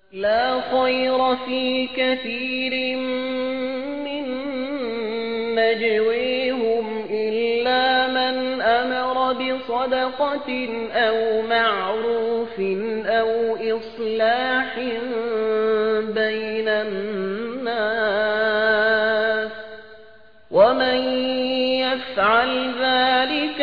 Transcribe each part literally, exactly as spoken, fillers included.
لا خير في كثير من نجويهم إلا من أمر بصدقة أو معروف أو إصلاح بين الناس ومن يفعل ذلك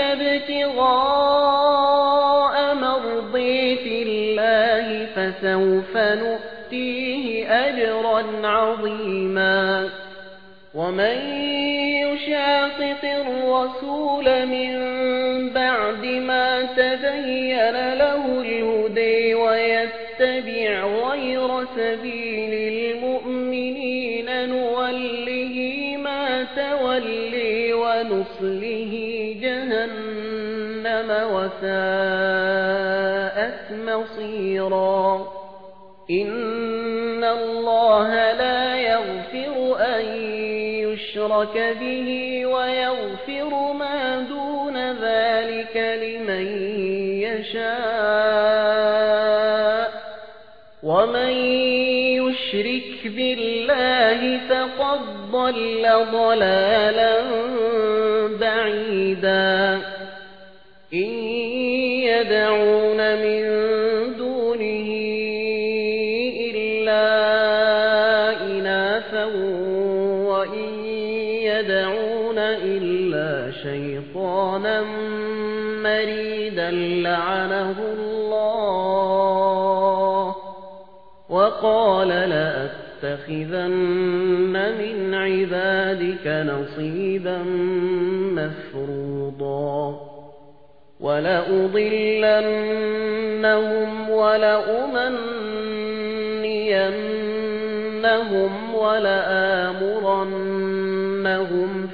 ابتغاء مرضات الله فسوف نؤتيه أجرا عظيما ومن يشاقق الرسول من بعد ما تبين له الهدى ويتبع غير سبيل المؤمنين نوله ما تولي ونصله جهنم وساءت مصيرا إن الله لا يغفر أن يشرك به ويغفر ما دون ذلك لمن يشاء ومن يشرك بالله فقد ضل ضلالا بعيدا إن يدعون من دونه إلا إناثا وإن يدعون إلا شيطانا مريدا لعنه الله وقال لأتخذن من عبادك نصيبا مفروضا ولأضلنهم ولأمنينهم ولآمرنهم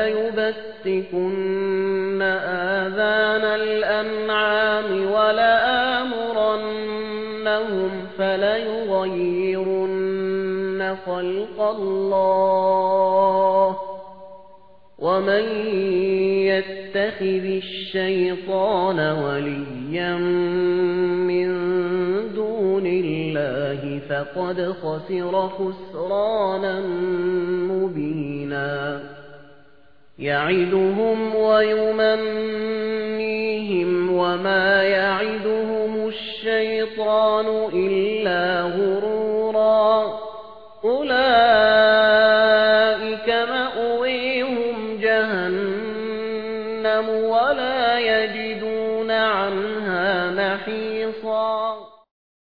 فليبتكن آذان الأنعام ولآمرنهم فليغيرن خلق الله ومن يتخذ الشيطان وليا من دون الله فقد خسر خسرانا مبينا يعدهم ويمنيهم وما يعدهم الشيطان إلا غرورا